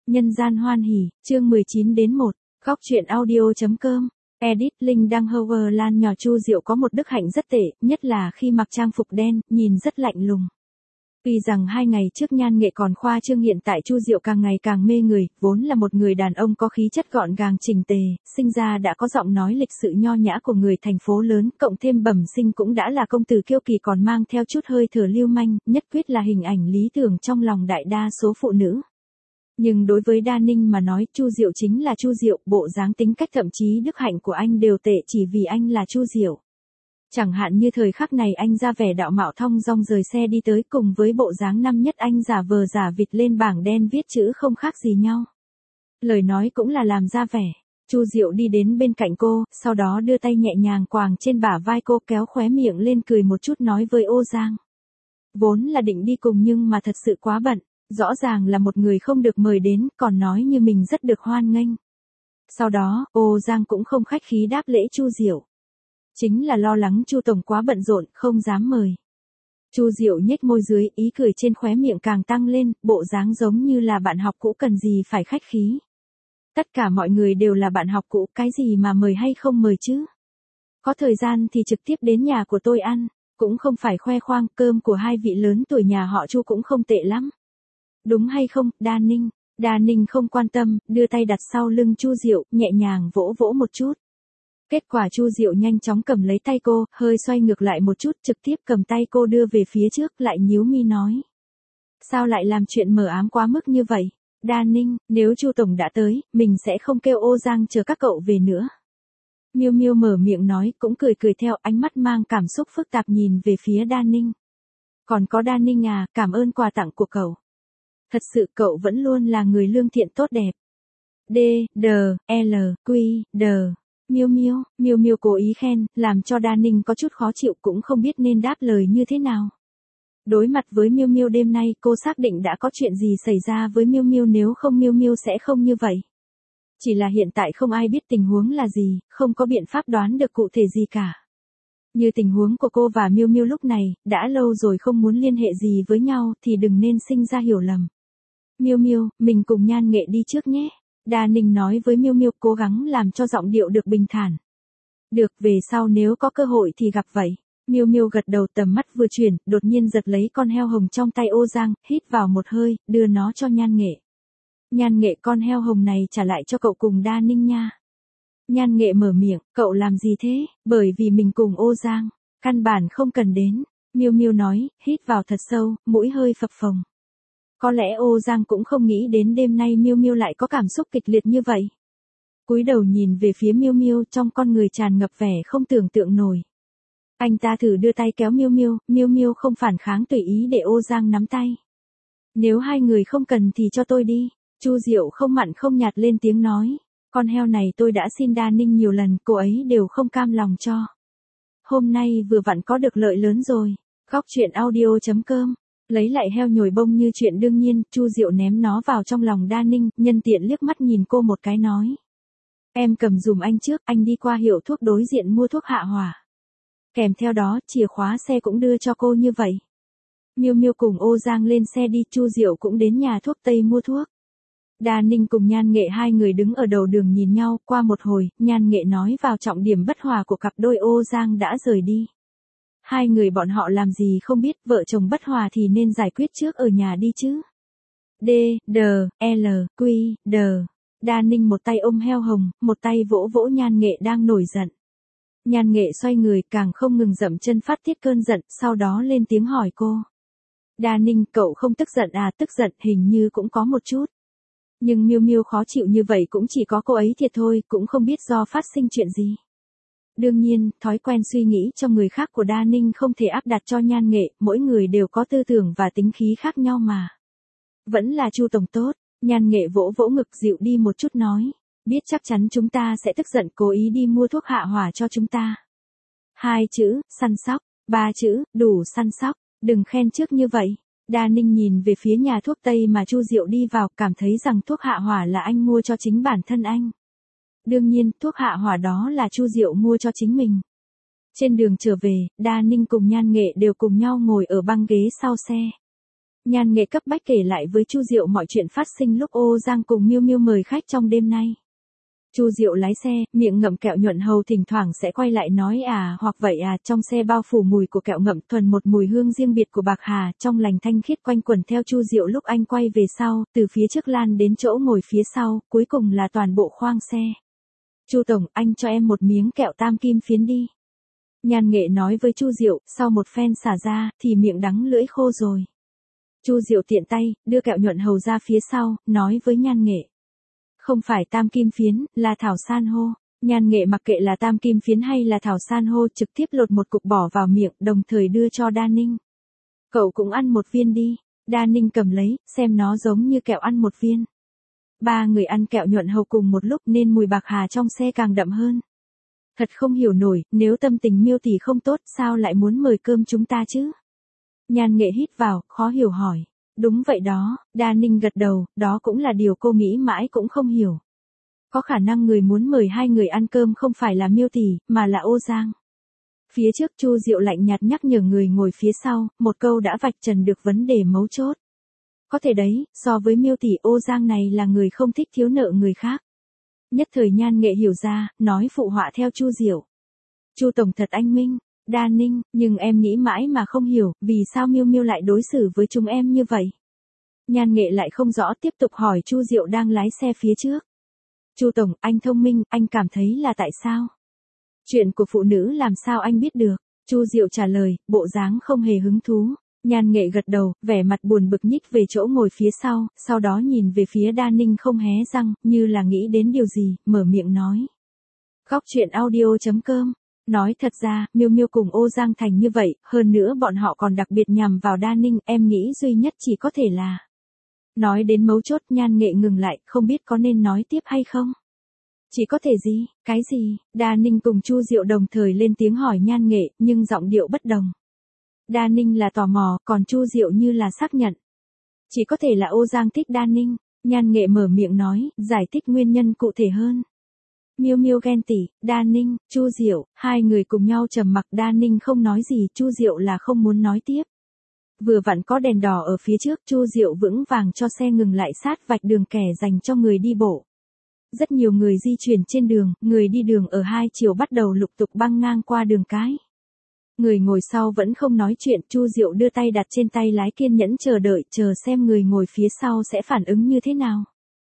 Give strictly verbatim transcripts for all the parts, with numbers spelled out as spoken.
Nhân gian hoan hỉ, chương mười chín đến một, góc truyện audio.com, edit Linh đăng Howard Lan nhỏ Chu Diệu có một đức hạnh rất tệ, nhất là khi mặc trang phục đen, nhìn rất lạnh lùng. Tuy rằng hai ngày trước Nhan Nghệ còn khoa trương, hiện tại Chu Diệu càng ngày càng mê người, vốn là một người đàn ông có khí chất gọn gàng chỉnh tề, sinh ra đã có giọng nói lịch sự nho nhã của người thành phố lớn, cộng thêm bẩm sinh cũng đã là công tử kiêu kỳ còn mang theo chút hơi thở lưu manh, nhất quyết là hình ảnh lý tưởng trong lòng đại đa số phụ nữ. Nhưng đối với Đa Ninh mà nói, Chu Diệu chính là Chu Diệu, bộ dáng tính cách thậm chí đức hạnh của anh đều tệ chỉ vì anh là Chu Diệu. Chẳng hạn như thời khắc này anh ra vẻ đạo mạo thong dong rời xe đi tới, cùng với bộ dáng năm nhất anh giả vờ giả vịt lên bảng đen viết chữ không khác gì nhau. Lời nói cũng là làm ra vẻ. Chu Diệu đi đến bên cạnh cô, sau đó đưa tay nhẹ nhàng quàng trên bả vai cô, kéo khóe miệng lên cười một chút nói với Ô Giang. Vốn là định đi cùng nhưng mà thật sự quá bận. Rõ ràng là một người không được mời đến, còn nói như mình rất được hoan nghênh. Sau đó, Ô Giang cũng không khách khí đáp lễ Chu Diệu. Chính là lo lắng Chu tổng quá bận rộn, không dám mời. Chu Diệu nhếch môi dưới, ý cười trên khóe miệng càng tăng lên, bộ dáng giống như là bạn học cũ, cần gì phải khách khí. Tất cả mọi người đều là bạn học cũ, cái gì mà mời hay không mời chứ. Có thời gian thì trực tiếp đến nhà của tôi ăn, cũng không phải khoe khoang, cơm của hai vị lớn tuổi nhà họ Chu cũng không tệ lắm. Đúng hay không, Đa Ninh? Đa Ninh không quan tâm, đưa tay đặt sau lưng Chu Diệu, nhẹ nhàng vỗ vỗ một chút. Kết quả Chu Diệu nhanh chóng cầm lấy tay cô, hơi xoay ngược lại một chút, trực tiếp cầm tay cô đưa về phía trước, lại nhíu mi nói. Sao lại làm chuyện mờ ám quá mức như vậy? Đa Ninh, nếu Chu tổng đã tới, mình sẽ không kêu Ô Giang chờ các cậu về nữa. Miêu Miêu mở miệng nói, cũng cười cười theo, ánh mắt mang cảm xúc phức tạp nhìn về phía Đa Ninh. Còn có Đa Ninh à, cảm ơn quà tặng của cậu. Thật sự cậu vẫn luôn là người lương thiện tốt đẹp. D, D, L, Q, D. Miêu Miêu, Miêu Miêu cố ý khen, làm cho Đa Ninh có chút khó chịu, cũng không biết nên đáp lời như thế nào. Đối mặt với Miêu Miêu đêm nay, cô xác định đã có chuyện gì xảy ra với Miêu Miêu, nếu không Miêu Miêu sẽ không như vậy. Chỉ là hiện tại không ai biết tình huống là gì, không có biện pháp đoán được cụ thể gì cả. Như tình huống của cô và Miêu Miêu lúc này, đã lâu rồi không muốn liên hệ gì với nhau thì đừng nên sinh ra hiểu lầm. Miêu Miêu, mình cùng Nhan Nghệ đi trước nhé. Đa Ninh nói với Miêu Miêu, cố gắng làm cho giọng điệu được bình thản. Được, về sau nếu có cơ hội thì gặp vậy. Miêu Miêu gật đầu, tầm mắt vừa chuyển, đột nhiên giật lấy con heo hồng trong tay Ô Giang, hít vào một hơi, đưa nó cho Nhan Nghệ. Nhan Nghệ, con heo hồng này trả lại cho cậu cùng Đa Ninh nha. Nhan Nghệ mở miệng, cậu làm gì thế? Bởi vì mình cùng Ô Giang, căn bản không cần đến. Miêu Miêu nói, hít vào thật sâu, mũi hơi phập phồng. Có lẽ Ô Giang cũng không nghĩ đến đêm nay Miêu Miêu lại có cảm xúc kịch liệt như vậy. Cúi đầu nhìn về phía Miêu Miêu, trong con người tràn ngập vẻ không tưởng tượng nổi. Anh ta thử đưa tay kéo Miêu Miêu, Miêu Miêu không phản kháng, tùy ý để Ô Giang nắm tay. Nếu hai người không cần thì cho tôi đi. Chu Diệu không mặn không nhạt lên tiếng nói. Con heo này tôi đã xin Đa Ninh nhiều lần, cô ấy đều không cam lòng cho. Hôm nay vừa vặn có được lợi lớn rồi. Góc truyện audio.com. Lấy lại heo nhồi bông như chuyện đương nhiên, Chu Diệu ném nó vào trong lòng Đa Ninh, nhân tiện liếc mắt nhìn cô một cái nói. Em cầm dùm anh trước, anh đi qua hiệu thuốc đối diện mua thuốc hạ hỏa. Kèm theo đó, chìa khóa xe cũng đưa cho cô như vậy. Miêu Miêu cùng Ô Giang lên xe đi, Chu Diệu cũng đến nhà thuốc Tây mua thuốc. Đa Ninh cùng Nhan Nghệ hai người đứng ở đầu đường nhìn nhau, qua một hồi, Nhan Nghệ nói vào trọng điểm bất hòa của cặp đôi Ô Giang đã rời đi. Hai người bọn họ làm gì không biết, vợ chồng bất hòa thì nên giải quyết trước ở nhà đi chứ. D, D, L, Q, D. Đa Ninh một tay ôm heo hồng, một tay vỗ vỗ Nhan Nghệ đang nổi giận. Nhan Nghệ xoay người, càng không ngừng dậm chân phát tiết cơn giận, sau đó lên tiếng hỏi cô. Đa Ninh, cậu không tức giận à? Tức giận, hình như cũng có một chút. Nhưng Miêu Miêu khó chịu như vậy cũng chỉ có cô ấy thiệt thôi, cũng không biết do phát sinh chuyện gì. Đương nhiên, thói quen suy nghĩ cho người khác của Đa Ninh không thể áp đặt cho Nhan Nghệ, mỗi người đều có tư tưởng và tính khí khác nhau mà. Vẫn là Chu tổng tốt. Nhan Nghệ vỗ vỗ ngực dịu đi một chút nói. Biết chắc chắn chúng ta sẽ tức giận, cố ý đi mua thuốc hạ hỏa cho chúng ta. Hai chữ, săn sóc. Ba chữ, đủ săn sóc. Đừng khen trước như vậy. Đa Ninh nhìn về phía nhà thuốc Tây mà Chu Diệu đi vào, cảm thấy rằng thuốc hạ hỏa là anh mua cho chính bản thân anh. Đương nhiên, thuốc hạ hỏa đó là Chu Diệu mua cho chính mình. Trên đường trở về, Đa Ninh cùng Nhan Nghệ đều cùng nhau ngồi ở băng ghế sau xe. Nhan Nghệ cấp bách kể lại với Chu Diệu mọi chuyện phát sinh lúc Ô Giang cùng Miêu Miêu mời khách trong đêm nay. Chu Diệu lái xe, miệng ngậm kẹo nhuận hầu thỉnh thoảng sẽ quay lại nói à hoặc vậy à, trong xe bao phủ mùi của kẹo ngậm thuần một mùi hương riêng biệt của bạc hà, trong lành thanh khiết quanh quẩn theo Chu Diệu lúc anh quay về sau, từ phía trước lan đến chỗ ngồi phía sau, cuối cùng là toàn bộ khoang xe. Chu tổng, anh cho em một miếng kẹo tam kim phiến đi. Nhan Nghệ nói với Chu Diệu, sau một phen xả ra, thì miệng đắng lưỡi khô rồi. Chu Diệu tiện tay, đưa kẹo nhuận hầu ra phía sau, nói với Nhan Nghệ. Không phải tam kim phiến, là thảo san hô. Nhan Nghệ mặc kệ là tam kim phiến hay là thảo san hô, trực tiếp lột một cục bỏ vào miệng, đồng thời đưa cho Đa Ninh. Cậu cũng ăn một viên đi. Đa Ninh cầm lấy, xem nó giống như kẹo ăn một viên. Ba người ăn kẹo nhuận hầu cùng một lúc nên mùi bạc hà trong xe càng đậm hơn. Thật không hiểu nổi, nếu tâm tình Miêu tỷ không tốt, sao lại muốn mời cơm chúng ta chứ? Nhan Nghệ hít vào, khó hiểu hỏi. Đúng vậy đó, Đa Ninh gật đầu, đó cũng là điều cô nghĩ mãi cũng không hiểu. Có khả năng người muốn mời hai người ăn cơm không phải là Miêu tỷ, mà là Ô Giang. Phía trước Chu Diệu lạnh nhạt nhắc nhở người ngồi phía sau, một câu đã vạch trần được vấn đề mấu chốt. Có thể đấy, so với Miêu tỷ, Ô Giang này là người không thích thiếu nợ người khác. Nhất thời Nhan Nghệ hiểu ra, nói phụ họa theo Chu Diệu. Chu tổng thật anh minh. Đa Ninh, nhưng em nghĩ mãi mà không hiểu, vì sao Miêu Miêu lại đối xử với chúng em như vậy? Nhan Nghệ lại không rõ, tiếp tục hỏi Chu Diệu đang lái xe phía trước. Chu tổng, anh thông minh, anh cảm thấy là tại sao? Chuyện của phụ nữ làm sao anh biết được? Chu Diệu trả lời, bộ dáng không hề hứng thú. Nhan Nghệ gật đầu, vẻ mặt buồn bực nhích về chỗ ngồi phía sau, sau đó nhìn về phía Đa Ninh không hé răng, như là nghĩ đến điều gì, mở miệng nói. Góc truyện audio chấm com. Nói thật ra, Miêu Miêu cùng Ô Giang thành như vậy, hơn nữa bọn họ còn đặc biệt nhằm vào Đa Ninh, em nghĩ duy nhất chỉ có thể là. Nói đến mấu chốt, Nhan Nghệ ngừng lại, không biết có nên nói tiếp hay không. Chỉ có thể gì, cái gì? Đa Ninh cùng Chu Diệu đồng thời lên tiếng hỏi Nhan Nghệ, nhưng giọng điệu bất đồng. Đa Ninh là tò mò, còn Chu Diệu như là xác nhận. Chỉ có thể là Ô Giang thích Đa Ninh. Nhan Nghệ mở miệng nói, giải thích nguyên nhân cụ thể hơn. Miêu Miêu ghen tị, Đa Ninh, Chu Diệu, hai người cùng nhau trầm mặc. Đa Ninh không nói gì, Chu Diệu là không muốn nói tiếp. Vừa vặn có đèn đỏ ở phía trước, Chu Diệu vững vàng cho xe ngừng lại sát vạch đường kẻ dành cho người đi bộ. Rất nhiều người di chuyển trên đường, người đi đường ở hai chiều bắt đầu lục tục băng ngang qua đường cái. Người ngồi sau vẫn không nói chuyện, Chu Diệu đưa tay đặt trên tay lái kiên nhẫn chờ đợi, chờ xem người ngồi phía sau sẽ phản ứng như thế nào.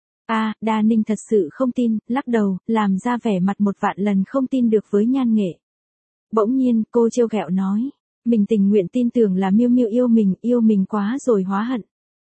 À, Đa Ninh thật sự không tin, lắc đầu, làm ra vẻ mặt một vạn lần không tin được với Nhan Nghệ. Bỗng nhiên, cô trêu ghẹo nói, mình tình nguyện tin tưởng là Miêu Miêu yêu mình, yêu mình quá rồi hóa hận.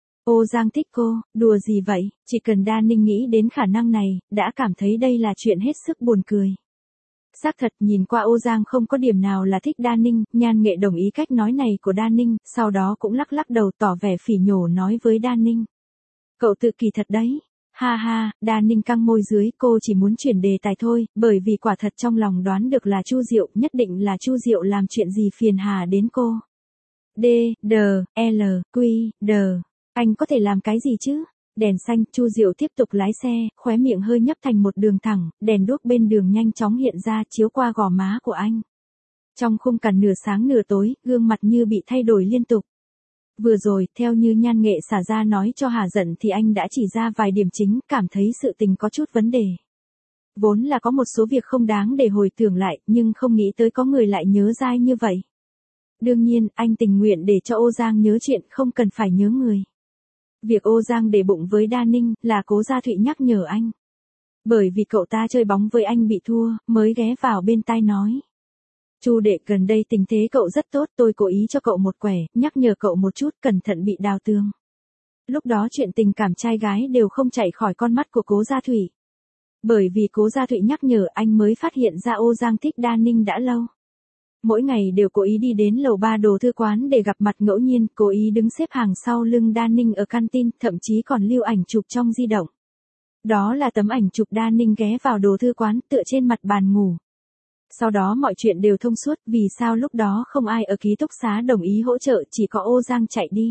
Ô Giang thích cô, đùa gì vậy, chỉ cần Đa Ninh nghĩ đến khả năng này, đã cảm thấy đây là chuyện hết sức buồn cười. Xác thật, nhìn qua Ô Giang không có điểm nào là thích Đa Ninh, Nhan Nghệ đồng ý cách nói này của Đa Ninh, sau đó cũng lắc lắc đầu tỏ vẻ phỉ nhổ nói với Đa Ninh. Cậu tự kỳ thật đấy. Ha ha, Đa Ninh căng môi dưới, cô chỉ muốn chuyển đề tài thôi, bởi vì quả thật trong lòng đoán được là Chu Diệu, nhất định là Chu Diệu làm chuyện gì phiền hà đến cô. D, D, L, Q, D, anh có thể làm cái gì chứ? Đèn xanh, Chu Diệu tiếp tục lái xe, khóe miệng hơi nhấp thành một đường thẳng, đèn đuốc bên đường nhanh chóng hiện ra chiếu qua gò má của anh. Trong khung cảnh nửa sáng nửa tối, gương mặt như bị thay đổi liên tục. Vừa rồi, theo như Nhan Nghệ xả ra nói cho hả giận thì anh đã chỉ ra vài điểm chính, cảm thấy sự tình có chút vấn đề. Vốn là có một số việc không đáng để hồi tưởng lại, nhưng không nghĩ tới có người lại nhớ dai như vậy. Đương nhiên, anh tình nguyện để cho Ô Giang nhớ chuyện, không cần phải nhớ người. Việc Ô Giang để bụng với Đa Ninh là Cố Gia Thụy nhắc nhở anh. Bởi vì cậu ta chơi bóng với anh bị thua, mới ghé vào bên tai nói. Chu đệ, gần đây tình thế cậu rất tốt, tôi cố ý cho cậu một quẻ, nhắc nhở cậu một chút, cẩn thận bị đào tường. Lúc đó chuyện tình cảm trai gái đều không chạy khỏi con mắt của Cố Gia Thụy. Bởi vì Cố Gia Thụy nhắc nhở anh mới phát hiện ra Ô Giang thích Đa Ninh đã lâu. Mỗi ngày đều cố ý đi đến lầu ba đồ thư quán để gặp mặt ngẫu nhiên, cố ý đứng xếp hàng sau lưng Đa Ninh ở canteen, thậm chí còn lưu ảnh chụp trong di động. Đó là tấm ảnh chụp Đa Ninh ghé vào đồ thư quán tựa trên mặt bàn ngủ. Sau đó mọi chuyện đều thông suốt, vì sao lúc đó không ai ở ký túc xá đồng ý hỗ trợ, chỉ có Ô Giang chạy đi.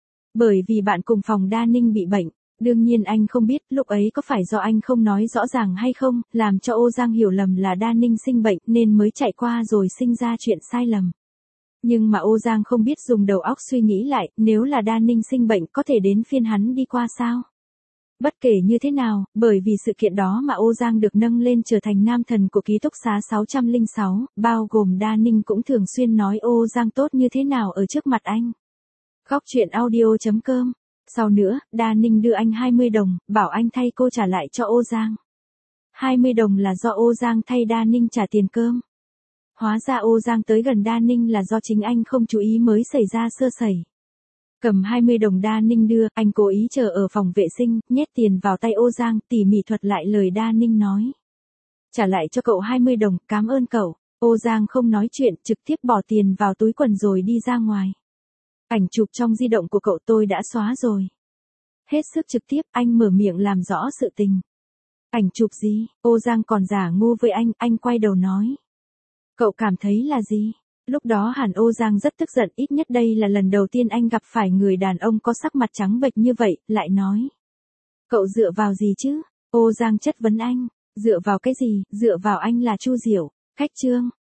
Bởi vì bạn cùng phòng Đa Ninh bị bệnh. Đương nhiên anh không biết lúc ấy có phải do anh không nói rõ ràng hay không, làm cho Ô Giang hiểu lầm là Đa Ninh sinh bệnh nên mới chạy qua rồi sinh ra chuyện sai lầm. Nhưng mà Ô Giang không biết dùng đầu óc suy nghĩ lại, nếu là Đa Ninh sinh bệnh có thể đến phiên hắn đi qua sao? Bất kể như thế nào, bởi vì sự kiện đó mà Ô Giang được nâng lên trở thành nam thần của ký túc xá sáu không sáu, bao gồm Đa Ninh cũng thường xuyên nói Ô Giang tốt như thế nào ở trước mặt anh. Góc truyện audio.com. Sau nữa, Đa Ninh đưa anh hai mươi đồng, bảo anh thay cô trả lại cho Ô Giang. hai mươi đồng là do Ô Giang thay Đa Ninh trả tiền cơm. Hóa ra Ô Giang tới gần Đa Ninh là do chính anh không chú ý mới xảy ra sơ sẩy. Cầm hai mươi đồng Đa Ninh đưa, anh cố ý chờ ở phòng vệ sinh, nhét tiền vào tay Ô Giang, tỉ mỉ thuật lại lời Đa Ninh nói. Trả lại cho cậu hai mươi đồng, cảm ơn cậu. Ô Giang không nói chuyện, trực tiếp bỏ tiền vào túi quần rồi đi ra ngoài. Ảnh chụp trong di động của cậu tôi đã xóa rồi. Hết sức trực tiếp, anh mở miệng làm rõ sự tình. Ảnh chụp gì? Ô Giang còn giả ngu với anh, anh quay đầu nói. Cậu cảm thấy là gì? Lúc đó hẳn Ô Giang rất tức giận, ít nhất đây là lần đầu tiên anh gặp phải người đàn ông có sắc mặt trắng bệch như vậy, lại nói. Cậu dựa vào gì chứ? Ô Giang chất vấn anh. Dựa vào cái gì? Dựa vào anh là Chu Diệu. Khách chương.